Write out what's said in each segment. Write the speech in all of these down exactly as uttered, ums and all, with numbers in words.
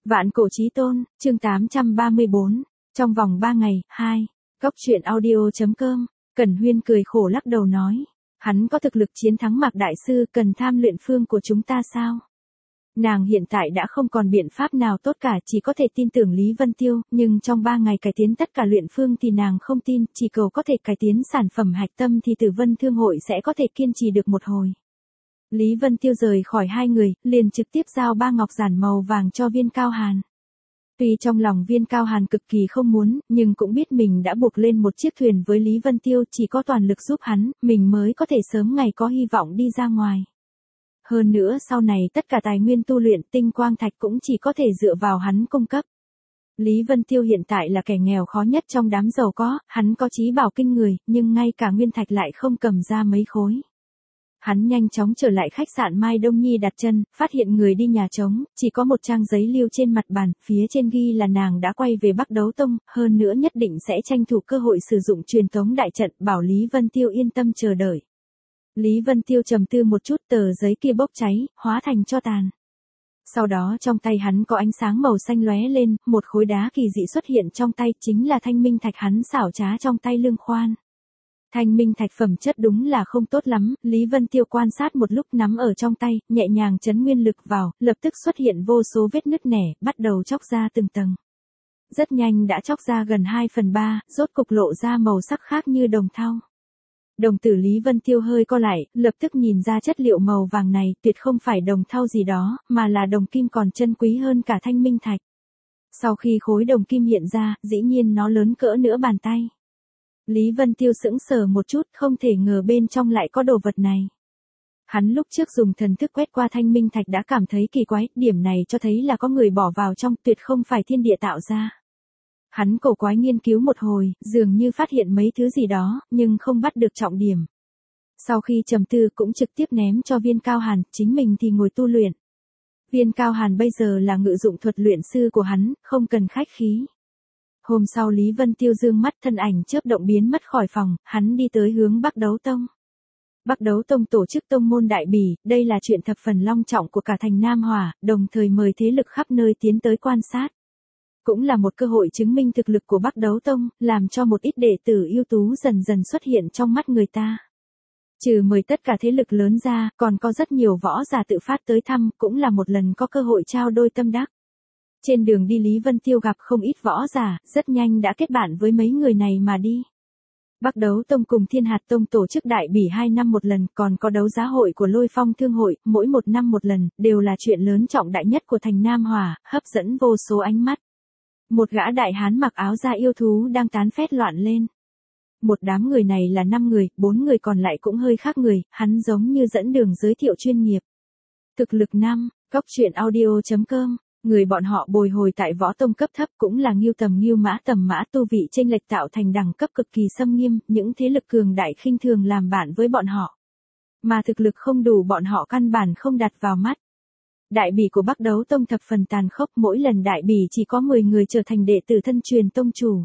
Vạn cổ chí tôn, chương tám trăm ba mươi bốn, trong vòng ba ngày, hai, Góc truyện audio.com, Cẩn Huyên cười khổ lắc đầu nói, hắn có thực lực chiến thắng Mạc Đại Sư, cần tham luyện phương của chúng ta sao? Nàng hiện tại đã không còn biện pháp nào tốt cả, chỉ có thể tin tưởng Lý Vân Tiêu, nhưng trong ba ngày cải tiến tất cả luyện phương thì nàng không tin, chỉ cầu có thể cải tiến sản phẩm hạch tâm thì Tử Vân Thương hội sẽ có thể kiên trì được một hồi. Lý Vân Tiêu rời khỏi hai người, liền trực tiếp giao ba ngọc giản màu vàng cho Viên Cao Hàn. Tuy trong lòng Viên Cao Hàn cực kỳ không muốn, nhưng cũng biết mình đã buộc lên một chiếc thuyền với Lý Vân Tiêu, chỉ có toàn lực giúp hắn, mình mới có thể sớm ngày có hy vọng đi ra ngoài. Hơn nữa sau này tất cả tài nguyên tu luyện tinh quang thạch cũng chỉ có thể dựa vào hắn cung cấp. Lý Vân Tiêu hiện tại là kẻ nghèo khó nhất trong đám giàu có, hắn có trí bảo kinh người, nhưng ngay cả nguyên thạch lại không cầm ra mấy khối. Hắn nhanh chóng trở lại khách sạn Mai Đông Nhi đặt chân, phát hiện người đi nhà trống, chỉ có một trang giấy lưu trên mặt bàn, phía trên ghi là nàng đã quay về Bắc Đấu Tông, hơn nữa nhất định sẽ tranh thủ cơ hội sử dụng truyền tống đại trận, bảo Lý Vân Tiêu yên tâm chờ đợi. Lý Vân Tiêu trầm tư một chút, tờ giấy kia bốc cháy, hóa thành tro tàn. Sau đó trong tay hắn có ánh sáng màu xanh lóe lên, một khối đá kỳ dị xuất hiện trong tay, chính là thanh minh thạch hắn xảo trá trong tay Lương Khoan. Thanh minh thạch phẩm chất đúng là không tốt lắm, Lý Vân Tiêu quan sát một lúc nắm ở trong tay, nhẹ nhàng chấn nguyên lực vào, lập tức xuất hiện vô số vết nứt nẻ, bắt đầu chóc ra từng tầng. Rất nhanh đã chóc ra gần hai phần ba, rốt cục lộ ra màu sắc khác như đồng thau. Đồng tử Lý Vân Tiêu hơi co lại, lập tức nhìn ra chất liệu màu vàng này tuyệt không phải đồng thau gì đó, mà là đồng kim còn chân quý hơn cả thanh minh thạch. Sau khi khối đồng kim hiện ra, dĩ nhiên nó lớn cỡ nửa bàn tay. Lý Vân Tiêu sững sờ một chút, không thể ngờ bên trong lại có đồ vật này. Hắn lúc trước dùng thần thức quét qua thanh minh thạch đã cảm thấy kỳ quái, điểm này cho thấy là có người bỏ vào trong, tuyệt không phải thiên địa tạo ra. Hắn cổ quái nghiên cứu một hồi, dường như phát hiện mấy thứ gì đó, nhưng không bắt được trọng điểm. Sau khi trầm tư cũng trực tiếp ném cho Viên Cao Hàn, chính mình thì ngồi tu luyện. Viên Cao Hàn bây giờ là ngự dụng thuật luyện sư của hắn, không cần khách khí. Hôm sau Lý Vân Tiêu dương mắt, thân ảnh chớp động biến mất khỏi phòng, hắn đi tới hướng Bắc Đấu Tông. Bắc Đấu Tông tổ chức tông môn đại bỉ, đây là chuyện thập phần long trọng của cả thành Nam Hỏa, đồng thời mời thế lực khắp nơi tiến tới quan sát. Cũng là một cơ hội chứng minh thực lực của Bắc Đấu Tông, làm cho một ít đệ tử ưu tú dần dần xuất hiện trong mắt người ta. Trừ mời tất cả thế lực lớn ra, còn có rất nhiều võ giả tự phát tới thăm, cũng là một lần có cơ hội trao đôi tâm đắc. Trên đường đi Lý Vân Tiêu gặp không ít võ giả, rất nhanh đã kết bạn với mấy người này mà đi. Bắc Đấu Tông cùng Thiên Hạt Tông tổ chức đại bỉ hai năm một lần, còn có đấu giá hội của Lôi Phong Thương hội, mỗi một năm một lần, đều là chuyện lớn trọng đại nhất của thành Nam Hỏa, hấp dẫn vô số ánh mắt. Một gã đại hán mặc áo da yêu thú đang tán phét loạn lên. Một đám người này là năm người, bốn người còn lại cũng hơi khác người, hắn giống như dẫn đường giới thiệu chuyên nghiệp. Thực lực năm, Góc truyện audio.com. Người bọn họ bồi hồi tại võ tông cấp thấp cũng là Ngưu Tầm Ngưu Mã Tầm Mã, tu vị chênh lệch tạo thành đẳng cấp cực kỳ xâm nghiêm, những thế lực cường đại khinh thường làm bạn với bọn họ. Mà thực lực không đủ bọn họ căn bản không đặt vào mắt. Đại bỉ của Bắc Đấu Tông thập phần tàn khốc, mỗi lần đại bỉ chỉ có mười người trở thành đệ tử thân truyền tông chủ.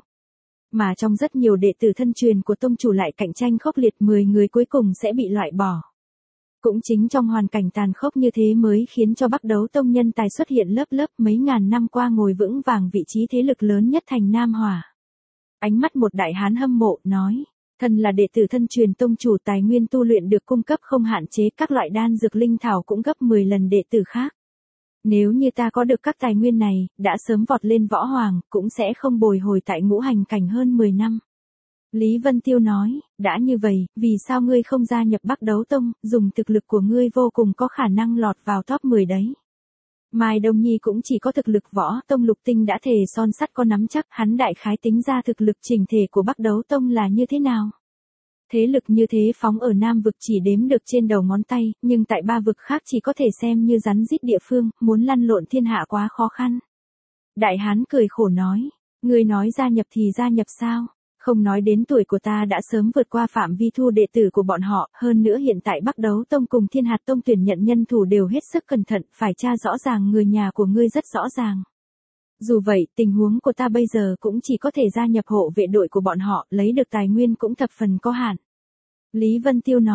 Mà trong rất nhiều đệ tử thân truyền của tông chủ lại cạnh tranh khốc liệt, mười người cuối cùng sẽ bị loại bỏ. Cũng chính trong hoàn cảnh tàn khốc như thế mới khiến cho Bắc Đấu Tông nhân tài xuất hiện lớp lớp, mấy ngàn năm qua ngồi vững vàng vị trí thế lực lớn nhất thành Nam Hỏa. Ánh mắt một đại hán hâm mộ, nói, thân là đệ tử thân truyền tông chủ, tài nguyên tu luyện được cung cấp không hạn chế, các loại đan dược linh thảo cũng gấp mười lần đệ tử khác. Nếu như ta có được các tài nguyên này, đã sớm vọt lên võ hoàng, cũng sẽ không bồi hồi tại ngũ hành cảnh hơn mười năm. Lý Vân Tiêu nói, đã như vậy, vì sao ngươi không gia nhập Bắc Đấu Tông, dùng thực lực của ngươi vô cùng có khả năng lọt vào top mười đấy. Mai Đông Nhi cũng chỉ có thực lực võ tông lục tinh đã thề son sắt có nắm chắc, hắn đại khái tính ra thực lực chỉnh thể của Bắc Đấu Tông là như thế nào. Thế lực như thế phóng ở Nam vực chỉ đếm được trên đầu ngón tay, nhưng tại ba vực khác chỉ có thể xem như rắn rít địa phương, muốn lăn lộn thiên hạ quá khó khăn. Đại hán cười khổ nói, ngươi nói gia nhập thì gia nhập sao? Không nói đến tuổi của ta đã sớm vượt qua phạm vi thu đệ tử của bọn họ, hơn nữa hiện tại Bắc Đấu Tông cùng Thiên Hạt Tông tuyển nhận nhân thủ đều hết sức cẩn thận, phải tra rõ ràng người nhà của ngươi rất rõ ràng. Dù vậy, tình huống của ta bây giờ cũng chỉ có thể gia nhập hộ vệ đội của bọn họ, lấy được tài nguyên cũng thập phần có hạn. Lý Vân Tiêu nói,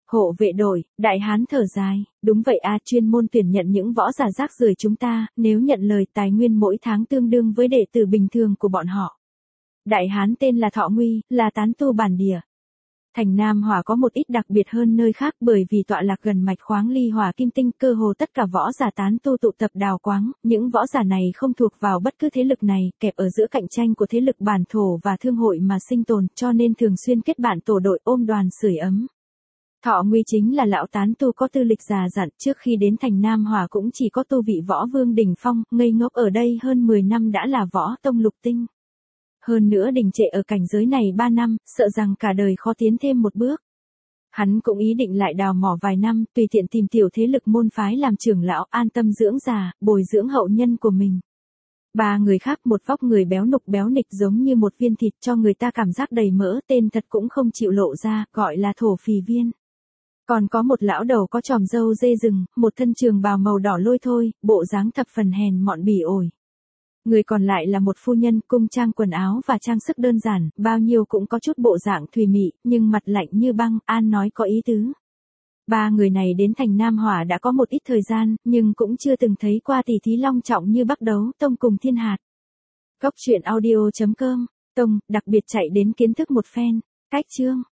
Hộ vệ đội, đại hán thở dài, đúng vậy a, chuyên môn tuyển nhận những võ giả rác rưởi chúng ta, nếu nhận lời tài nguyên mỗi tháng tương đương với đệ tử bình thường của bọn họ. Đại hán tên là Thọ Nguy, là tán tu bản địa. Thành Nam Hỏa có một ít đặc biệt hơn nơi khác bởi vì tọa lạc gần mạch khoáng ly hỏa kim tinh, cơ hồ tất cả võ giả tán tu tụ tập đào quáng, những võ giả này không thuộc vào bất cứ thế lực này, kẹp ở giữa cạnh tranh của thế lực bản thổ và thương hội mà sinh tồn, cho nên thường xuyên kết bạn tổ đội ôm đoàn sưởi ấm. Thọ Nguy chính là lão tán tu có tư lịch già dặn, trước khi đến thành Nam Hỏa cũng chỉ có tu vị võ vương đỉnh phong, ngây ngốc ở đây hơn mười năm đã là võ tông lục tinh. Hơn nữa đình trệ ở cảnh giới này ba năm, sợ rằng cả đời khó tiến thêm một bước. Hắn cũng ý định lại đào mỏ vài năm, tùy tiện tìm tiểu thế lực môn phái làm trưởng lão, an tâm dưỡng già, bồi dưỡng hậu nhân của mình. Ba người khác một vóc người béo nục béo nịch giống như một viên thịt, cho người ta cảm giác đầy mỡ, tên thật cũng không chịu lộ ra, gọi là thổ phì viên. Còn có một lão đầu có tròm râu dê rừng, một thân trường bào màu đỏ lôi thôi, bộ dáng thập phần hèn mọn bỉ ổi. Người còn lại là một phu nhân, cung trang quần áo và trang sức đơn giản, bao nhiêu cũng có chút bộ dạng thùy mị, nhưng mặt lạnh như băng, an nói có ý tứ. Ba người này đến thành Nam Hỏa đã có một ít thời gian, nhưng cũng chưa từng thấy qua tỷ thí long trọng như Bắc Đấu Tông cùng Thiên Hạt. Góc truyện audio chấm com, Tông, đặc biệt chạy đến kiến thức một phen. Cách chương